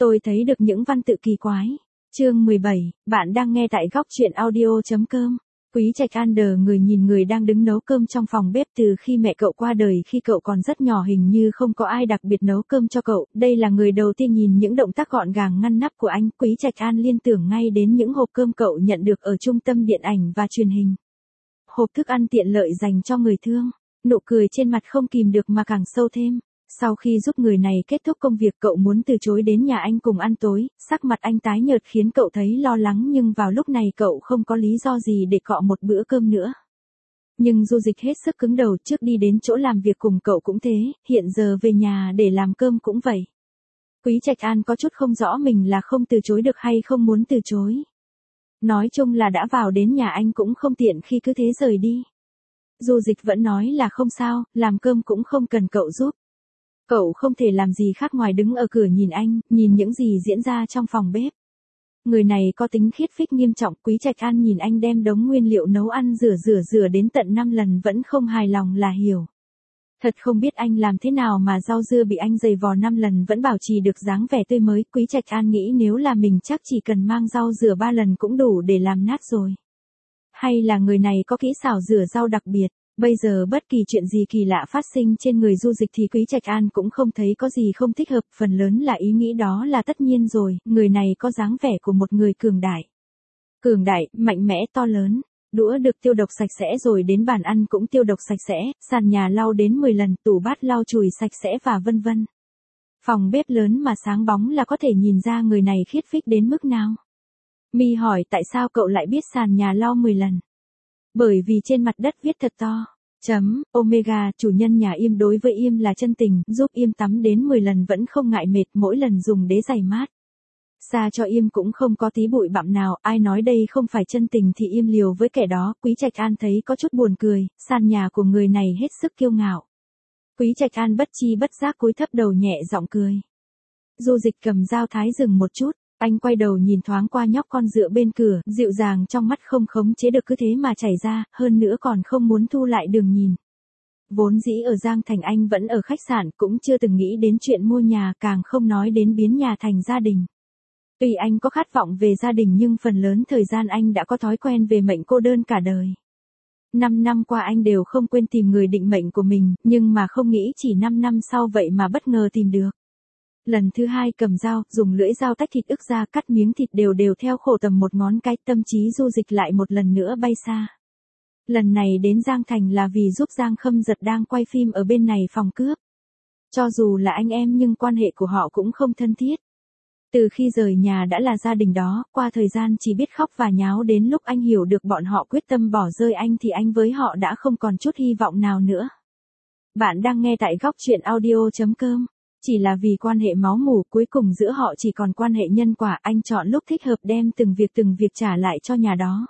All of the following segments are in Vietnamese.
Tôi thấy được những văn tự kỳ quái. Chương 17, bạn đang nghe tại góc truyện audio.com. Quý Trạch Under người nhìn người đang đứng nấu cơm trong phòng bếp từ khi mẹ cậu qua đời khi cậu còn rất nhỏ, hình như không có ai đặc biệt nấu cơm cho cậu. Đây là người đầu tiên nhìn những động tác gọn gàng ngăn nắp của anh. Quý Trạch An liên tưởng ngay đến những hộp cơm cậu nhận được ở trung tâm điện ảnh và truyền hình. Hộp thức ăn tiện lợi dành cho người thương. Nụ cười trên mặt không kìm được mà càng sâu thêm. Sau khi giúp người này kết thúc công việc, cậu muốn từ chối đến nhà anh cùng ăn tối, sắc mặt anh tái nhợt khiến cậu thấy lo lắng, nhưng vào lúc này cậu không có lý do gì để cọ một bữa cơm nữa. Nhưng Du Dịch hết sức cứng đầu, trước đi đến chỗ làm việc cùng cậu cũng thế, hiện giờ về nhà để làm cơm cũng vậy. Quý Trạch An có chút không rõ mình là không từ chối được hay không muốn từ chối. Nói chung là đã vào đến nhà anh cũng không tiện khi cứ thế rời đi. Du Dịch vẫn nói là không sao, làm cơm cũng không cần cậu giúp. Cậu không thể làm gì khác ngoài đứng ở cửa nhìn anh, nhìn những gì diễn ra trong phòng bếp. Người này có tính khiết phích nghiêm trọng. Quý Trạch An nhìn anh đem đống nguyên liệu nấu ăn rửa đến tận 5 lần vẫn không hài lòng là hiểu. Thật không biết anh làm thế nào mà rau dưa bị anh giày vò 5 lần vẫn bảo trì được dáng vẻ tươi mới. Quý Trạch An nghĩ nếu là mình chắc chỉ cần mang rau rửa 3 lần cũng đủ để làm nát rồi. Hay là người này có kỹ xảo rửa rau đặc biệt. Bây giờ bất kỳ chuyện gì kỳ lạ phát sinh trên người Du Dịch thì Quý Trạch An cũng không thấy có gì không thích hợp, phần lớn là ý nghĩ đó là tất nhiên rồi, người này có dáng vẻ của một người cường đại. Cường đại, mạnh mẽ, to lớn. Đũa được tiêu độc sạch sẽ rồi đến bàn ăn cũng tiêu độc sạch sẽ, sàn nhà lau đến 10 lần, tủ bát lau chùi sạch sẽ và vân vân. Phòng bếp lớn mà sáng bóng là có thể nhìn ra người này khiết phích đến mức nào. My hỏi tại sao cậu lại biết sàn nhà lau 10 lần. Bởi vì trên mặt đất viết thật to. Omega, chủ nhân nhà Im đối với Im là chân tình, giúp Im tắm đến 10 lần vẫn không ngại mệt, mỗi lần dùng đế giày mát. Xa cho Im cũng không có tí bụi bặm nào, ai nói đây không phải chân tình thì Im liều với kẻ đó. Quý Trạch An thấy có chút buồn cười, sàn nhà của người này hết sức kiêu ngạo. Quý Trạch An bất chi bất giác cúi thấp đầu nhẹ giọng cười. Du Dịch cầm dao thái dừng một chút. Anh quay đầu nhìn thoáng qua nhóc con dựa bên cửa, dịu dàng trong mắt không khống chế được cứ thế mà chảy ra, hơn nữa còn không muốn thu lại đường nhìn. Vốn dĩ ở Giang Thành anh vẫn ở khách sạn, cũng chưa từng nghĩ đến chuyện mua nhà, càng không nói đến biến nhà thành gia đình. Tuy anh có khát vọng về gia đình nhưng phần lớn thời gian anh đã có thói quen về mệnh cô đơn cả đời. 5 năm qua anh đều không quên tìm người định mệnh của mình, nhưng mà không nghĩ chỉ 5 năm sau vậy mà bất ngờ tìm được. Lần thứ hai cầm dao, dùng lưỡi dao tách thịt ức ra, cắt miếng thịt đều theo khổ tầm một ngón cái, tâm trí Du Dịch lại một lần nữa bay xa. Lần này đến Giang Thành là vì giúp Giang Khâm Giật đang quay phim ở bên này phòng cướp. Cho dù là anh em nhưng quan hệ của họ cũng không thân thiết. Từ khi rời nhà đã là gia đình đó, qua thời gian chỉ biết khóc và nháo, đến lúc anh hiểu được bọn họ quyết tâm bỏ rơi anh thì anh với họ đã không còn chút hy vọng nào nữa. Bạn đang nghe tại góc truyện audio.com. Chỉ là vì quan hệ máu mủ, cuối cùng giữa họ chỉ còn quan hệ nhân quả, anh chọn lúc thích hợp đem từng việc trả lại cho nhà đó.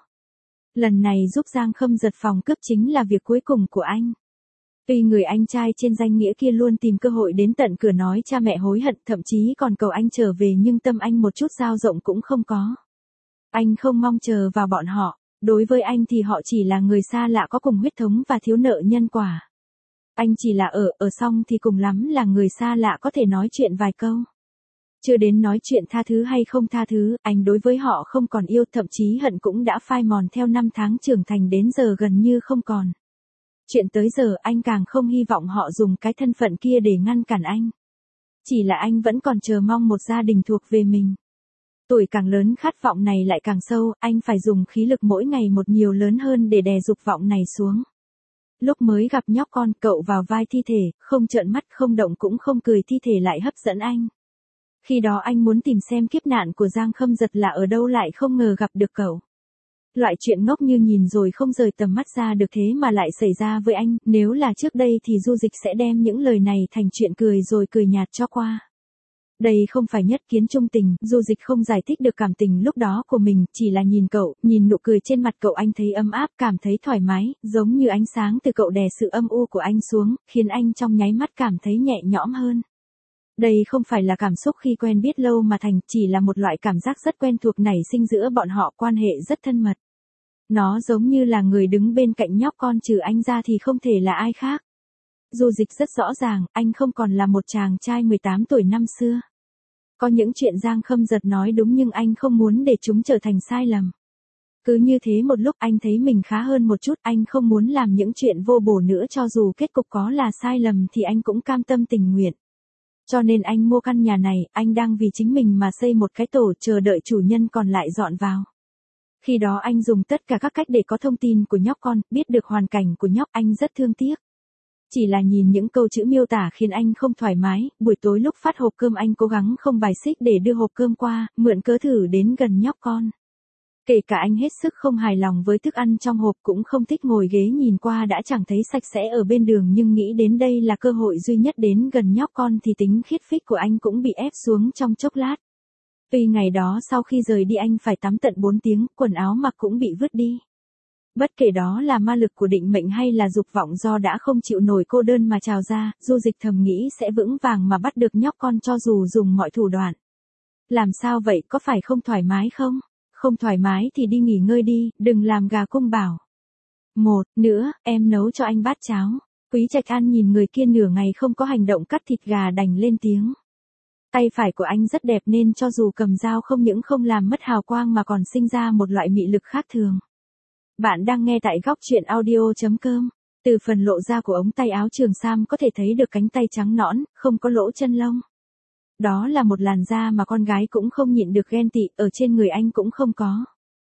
Lần này giúp Giang Khâm Giật phòng cướp chính là việc cuối cùng của anh. Tuy người anh trai trên danh nghĩa kia luôn tìm cơ hội đến tận cửa nói cha mẹ hối hận, thậm chí còn cầu anh trở về, nhưng tâm anh một chút dao rộng cũng không có. Anh không mong chờ vào bọn họ, đối với anh thì họ chỉ là người xa lạ có cùng huyết thống và thiếu nợ nhân quả. Anh chỉ là ở xong thì cùng lắm là người xa lạ có thể nói chuyện vài câu. Chưa đến nói chuyện tha thứ hay không tha thứ, anh đối với họ không còn yêu, thậm chí hận cũng đã phai mòn theo năm tháng trưởng thành đến giờ gần như không còn. Chuyện tới giờ anh càng không hy vọng họ dùng cái thân phận kia để ngăn cản anh. Chỉ là anh vẫn còn chờ mong một gia đình thuộc về mình. Tuổi càng lớn khát vọng này lại càng sâu, anh phải dùng khí lực mỗi ngày một nhiều lớn hơn để đè dục vọng này xuống. Lúc mới gặp nhóc con, cậu vào vai thi thể, không trợn mắt không động cũng không cười, thi thể lại hấp dẫn anh. Khi đó anh muốn tìm xem kiếp nạn của Giang Khâm Giật là ở đâu, lại không ngờ gặp được cậu. Loại chuyện ngốc như nhìn rồi không rời tầm mắt ra được thế mà lại xảy ra với anh, nếu là trước đây thì Du Dịch sẽ đem những lời này thành chuyện cười rồi cười nhạt cho qua. Đây không phải nhất kiến trung tình, Du Dịch không giải thích được cảm tình lúc đó của mình, chỉ là nhìn cậu, nhìn nụ cười trên mặt cậu anh thấy ấm áp, cảm thấy thoải mái, giống như ánh sáng từ cậu đè sự âm u của anh xuống, khiến anh trong nháy mắt cảm thấy nhẹ nhõm hơn. Đây không phải là cảm xúc khi quen biết lâu mà thành, chỉ là một loại cảm giác rất quen thuộc nảy sinh giữa bọn họ, quan hệ rất thân mật. Nó giống như là người đứng bên cạnh nhóc con, trừ anh ra thì không thể là ai khác. Du Dịch rất rõ ràng, anh không còn là một chàng trai 18 tuổi năm xưa. Có những chuyện Giang Khâm Giật nói đúng nhưng anh không muốn để chúng trở thành sai lầm. Cứ như thế một lúc anh thấy mình khá hơn một chút, anh không muốn làm những chuyện vô bổ nữa cho dù kết cục có là sai lầm thì anh cũng cam tâm tình nguyện. Cho nên anh mua căn nhà này, anh đang vì chính mình mà xây một cái tổ chờ đợi chủ nhân còn lại dọn vào. Khi đó anh dùng tất cả các cách để có thông tin của nhóc con, biết được hoàn cảnh của nhóc, anh rất thương tiếc. Chỉ là nhìn những câu chữ miêu tả khiến anh không thoải mái, buổi tối lúc phát hộp cơm anh cố gắng không bài xích để đưa hộp cơm qua, mượn cớ thử đến gần nhóc con. Kể cả anh hết sức không hài lòng với thức ăn trong hộp cũng không thích ngồi ghế nhìn qua đã chẳng thấy sạch sẽ ở bên đường nhưng nghĩ đến đây là cơ hội duy nhất đến gần nhóc con thì tính khiết phích của anh cũng bị ép xuống trong chốc lát. Vì ngày đó sau khi rời đi anh phải tắm tận 4 tiếng, quần áo mặc cũng bị vứt đi. Bất kể đó là ma lực của định mệnh hay là dục vọng do đã không chịu nổi cô đơn mà trào ra, Du Dịch thầm nghĩ sẽ vững vàng mà bắt được nhóc con cho dù dùng mọi thủ đoạn. Làm sao vậy, có phải không thoải mái không? Không thoải mái thì đi nghỉ ngơi đi, đừng làm gà cung bảo. Một nữa, em nấu cho anh bát cháo. Quý Trạch An nhìn người kia nửa ngày không có hành động cắt thịt gà đành lên tiếng. Tay phải của anh rất đẹp nên cho dù cầm dao không những không làm mất hào quang mà còn sinh ra một loại mị lực khác thường. Bạn đang nghe tại góc truyện audio.com. Từ phần lộ ra của ống tay áo Trường Sam có thể thấy được cánh tay trắng nõn, không có lỗ chân lông. Đó là một làn da mà con gái cũng không nhịn được ghen tị, ở trên người anh cũng không có.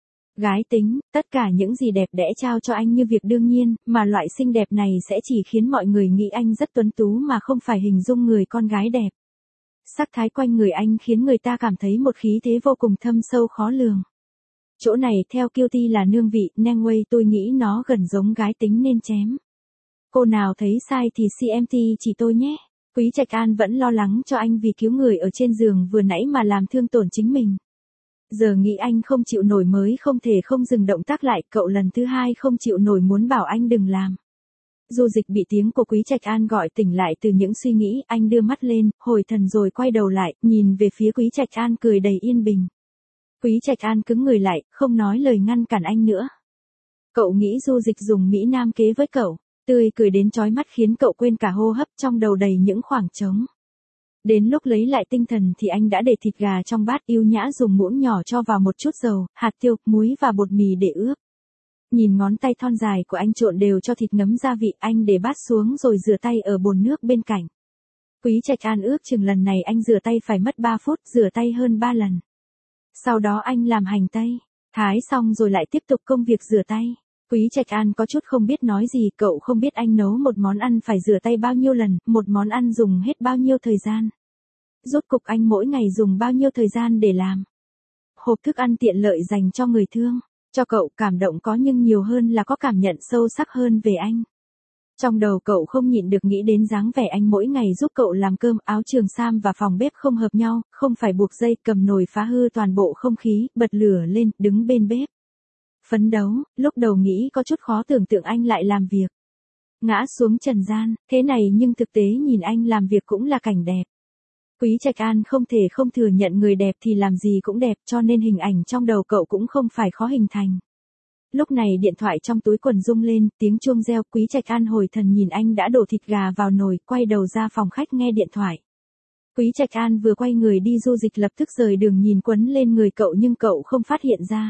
Gái tính, tất cả những gì đẹp đẽ trao cho anh như việc đương nhiên, mà loại xinh đẹp này sẽ chỉ khiến mọi người nghĩ anh rất tuấn tú mà không phải hình dung người con gái đẹp. Sắc thái quanh người anh khiến người ta cảm thấy một khí thế vô cùng thâm sâu khó lường. Chỗ này theo Cutie là nương vị, Nengway tôi nghĩ nó gần giống gái tính nên chém. Cô nào thấy sai thì CMT chỉ tôi nhé. Quý Trạch An vẫn lo lắng cho anh vì cứu người ở trên giường vừa nãy mà làm thương tổn chính mình. Giờ nghĩ anh không chịu nổi mới không thể không dừng động tác lại, cậu lần thứ hai không chịu nổi muốn bảo anh đừng làm. Du Dịch bị tiếng của Quý Trạch An gọi tỉnh lại từ những suy nghĩ, anh đưa mắt lên, hồi thần rồi quay đầu lại, nhìn về phía Quý Trạch An cười đầy yên bình. Quý Trạch An cứng người lại, không nói lời ngăn cản anh nữa. Cậu nghĩ Du Dịch dùng Mỹ Nam kế với cậu, tươi cười đến chói mắt khiến cậu quên cả hô hấp, trong đầu đầy những khoảng trống. Đến lúc lấy lại tinh thần thì anh đã để thịt gà trong bát, yêu nhã dùng muỗng nhỏ cho vào một chút dầu, hạt tiêu, muối và bột mì để ướp. Nhìn ngón tay thon dài của anh trộn đều cho thịt ngấm gia vị, anh để bát xuống rồi rửa tay ở bồn nước bên cạnh. Quý Trạch An ước chừng lần này anh rửa tay phải mất 3 phút, rửa tay hơn 3 lần. Sau đó anh làm hành tây, thái xong rồi lại tiếp tục công việc rửa tay. Quý Trạch An có chút không biết nói gì, cậu không biết anh nấu một món ăn phải rửa tay bao nhiêu lần, một món ăn dùng hết bao nhiêu thời gian. Rốt cục anh mỗi ngày dùng bao nhiêu thời gian để làm. Hộp thức ăn tiện lợi dành cho người thương. Cho cậu cảm động có nhưng nhiều hơn là có cảm nhận sâu sắc hơn về anh. Trong đầu cậu không nhịn được nghĩ đến dáng vẻ anh mỗi ngày giúp cậu làm cơm, áo Trường Sam và phòng bếp không hợp nhau, không phải buộc dây, cầm nồi phá hư toàn bộ không khí, bật lửa lên, đứng bên bếp. Phấn đấu, lúc đầu nghĩ có chút khó tưởng tượng anh lại làm việc. Ngã xuống trần gian, thế này nhưng thực tế nhìn anh làm việc cũng là cảnh đẹp. Quý Trạch An không thể không thừa nhận người đẹp thì làm gì cũng đẹp cho nên hình ảnh trong đầu cậu cũng không phải khó hình thành. Lúc này điện thoại trong túi quần rung lên, tiếng chuông reo, Quý Trạch An hồi thần nhìn anh đã đổ thịt gà vào nồi, quay đầu ra phòng khách nghe điện thoại. Quý Trạch An vừa quay người đi, Du Dịch lập tức rời đường nhìn quấn lên người cậu nhưng cậu không phát hiện ra.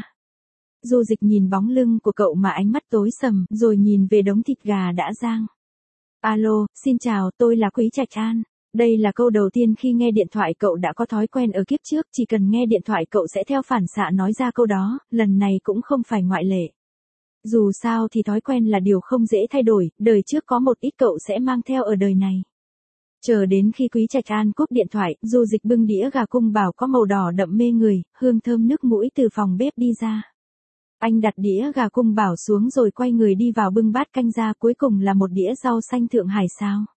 Du Dịch nhìn bóng lưng của cậu mà ánh mắt tối sầm, rồi nhìn về đống thịt gà đã rang. Alo, xin chào, tôi là Quý Trạch An. Đây là câu đầu tiên khi nghe điện thoại cậu đã có thói quen ở kiếp trước, chỉ cần nghe điện thoại cậu sẽ theo phản xạ nói ra câu đó, lần này cũng không phải ngoại lệ. Dù sao thì thói quen là điều không dễ thay đổi, đời trước có một ít cậu sẽ mang theo ở đời này. Chờ đến khi Quý Trạch An cúp điện thoại, Du Dịch bưng đĩa gà cung bảo có màu đỏ đậm mê người, hương thơm nước mũi từ phòng bếp đi ra. Anh đặt đĩa gà cung bảo xuống rồi quay người đi vào bưng bát canh ra, cuối cùng là một đĩa rau xanh Thượng Hải sao.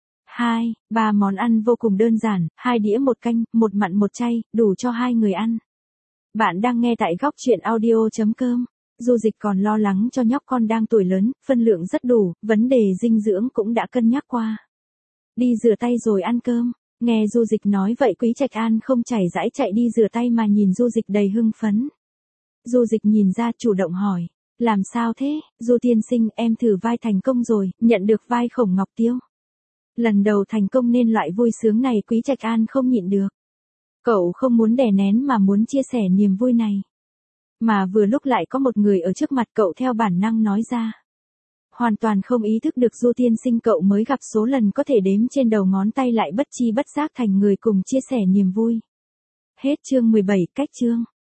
2-3 món ăn vô cùng đơn giản, 2 đĩa một canh, một mặn một chay, đủ cho 2 người ăn. Bạn đang nghe tại góc truyện audio.com. Du Dịch còn lo lắng cho nhóc con đang tuổi lớn, phân lượng rất đủ, vấn đề dinh dưỡng cũng đã cân nhắc qua. Đi rửa tay rồi ăn cơm. Nghe Du Dịch nói vậy Quý Trạch An không chảy rãi chạy đi rửa tay mà nhìn Du Dịch đầy hưng phấn. Du Dịch nhìn ra chủ động hỏi. Làm sao thế, Du tiên sinh, em thử vai thành công rồi, nhận được vai Khổng Ngọc Tiêu. Lần đầu thành công nên loại vui sướng này Quý Trạch An không nhịn được. Cậu không muốn đè nén mà muốn chia sẻ niềm vui này. Mà vừa lúc lại có một người ở trước mặt cậu theo bản năng nói ra. Hoàn toàn không ý thức được Du tiên sinh cậu mới gặp số lần có thể đếm trên đầu ngón tay lại bất chi bất giác thành người cùng chia sẻ niềm vui. Hết chương 17, cách chương.